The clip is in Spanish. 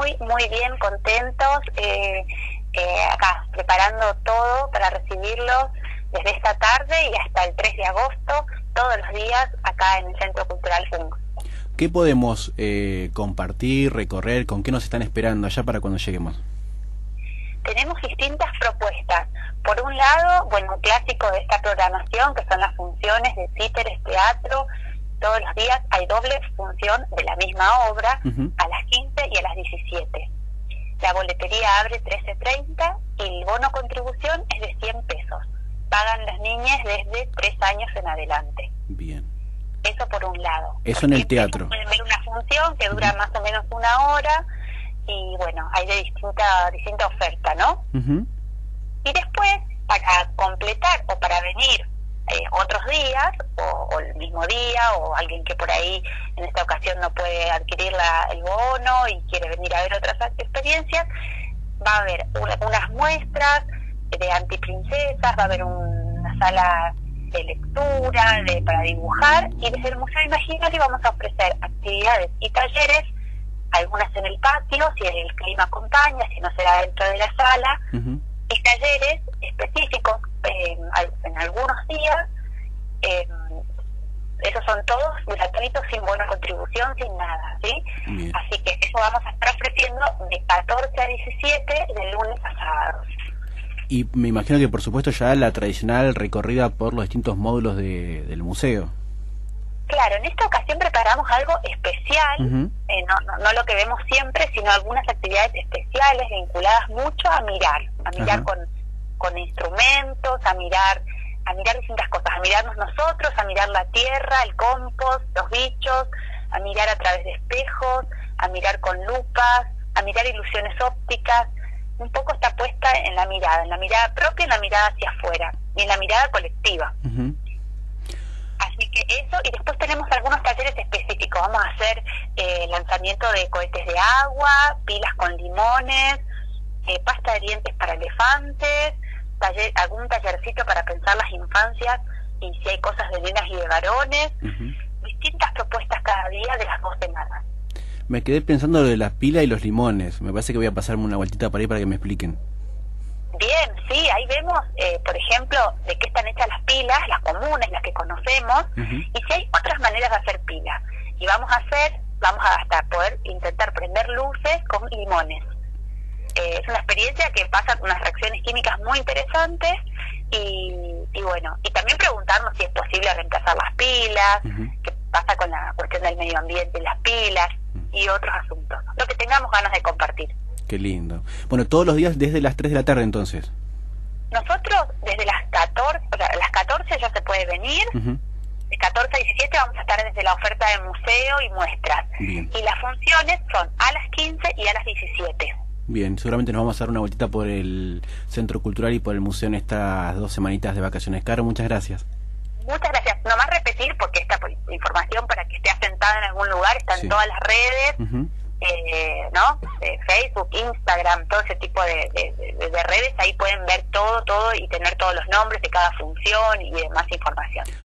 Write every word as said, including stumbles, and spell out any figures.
muy, muy bien, contentos, eh, eh, acá preparando todo para recibirlos desde esta tarde y hasta el tres de agosto, todos los días acá en el Centro Cultural Fung. ¿Qué podemos eh, compartir, recorrer? ¿Con qué nos están esperando allá para cuando lleguemos? Tenemos distintas propuestas. Por un lado, bueno, un clásico de esta programación, que son las funciones de títeres, teatro. Todos los días hay doble función de la misma obra, uh-huh. a las quince y a las diecisiete. La boletería abre trece treinta y el bono contribución es de cien pesos. Pagan las niñas desde tres años en adelante. Bien. Eso por un lado. Eso en el teatro. Pueden ver una función que dura uh-huh. más o menos una hora y bueno, hay de distinta, distinta oferta, ¿no? Uh-huh. Y después, para completar o para venir eh, otros días, o, o el mismo día, o alguien que por ahí en esta ocasión no puede adquirir la, el bono y quiere venir a ver otras experiencias, va a haber una, unas muestras de antiprincesas, va a haber un, una sala de lectura, de, para dibujar, y desde el Museo Imaginario vamos a ofrecer actividades y talleres, algunas en el patio, si el clima acompaña, si no será dentro de la sala, uh-huh. y talleres específicos eh, en algunos días, eh, esos son todos gratuitos, sin buena contribución, sin nada, ¿sí? Bien. Así que eso vamos a estar ofreciendo de catorce a diecisiete, de lunes a sábado. Y me imagino que por supuesto ya la tradicional recorrida por los distintos módulos de, del museo. Claro, en esta ocasión preparamos algo especial, uh-huh. eh, no, no, no lo que vemos siempre, sino algunas actividades especiales vinculadas mucho a mirar, a mirar uh-huh. con, con instrumentos, a mirar, a mirar distintas cosas, a mirarnos nosotros, a mirar la tierra, el compost, los bichos, a mirar a través de espejos, a mirar con lupas, a mirar ilusiones ópticas. Un poco está puesta en la mirada, en la mirada propia, en la mirada hacia afuera y en la mirada colectiva. Uh-huh. Así que eso, y después tenemos algunos talleres específicos. Vamos a hacer eh, lanzamiento de cohetes de agua, pilas con limones, eh, pasta de dientes para elefantes, taller, algún tallercito para pensar las infancias y si hay cosas de nenas y de varones. Uh-huh. Distintas propuestas cada día de las dos semanas. Me quedé pensando lo de las pilas y los limones. Me parece que voy a pasarme una vueltita por ahí para que me expliquen. Bien, sí, ahí vemos, eh, por ejemplo, de qué están hechas las pilas, las comunes, las que conocemos, uh-huh. y si hay otras maneras de hacer pilas. Y vamos a hacer, vamos a hasta poder intentar prender luces con limones. Eh, es una experiencia que pasa unas reacciones químicas muy interesantes y, y bueno, y también preguntarnos si es posible reemplazar las pilas, uh-huh. qué pasa con la cuestión del medio ambiente y las pilas, uh-huh. y otros asuntos. Lo que tengamos ganas de compartir. Qué lindo. Bueno, todos los días desde las tres de la tarde entonces. Nosotros desde las catorce, o sea, a las catorce ya se puede venir, uh-huh. de catorce a diecisiete vamos a estar desde la oferta de museo y muestras. Bien. Y las funciones son a las quince y a las diecisiete. Bien, seguramente nos vamos a dar una vueltita por el Centro Cultural y por el museo en estas dos semanitas de vacaciones. Caro, muchas gracias. Muchas gracias. Nomás repetir, porque esta información para que esté asentada en algún lugar está en sí. todas las redes, uh-huh. eh, ¿no? Eh, Facebook, Instagram, todo ese tipo de, de, de, de redes, ahí pueden ver todo, todo y tener todos los nombres de cada función y demás información.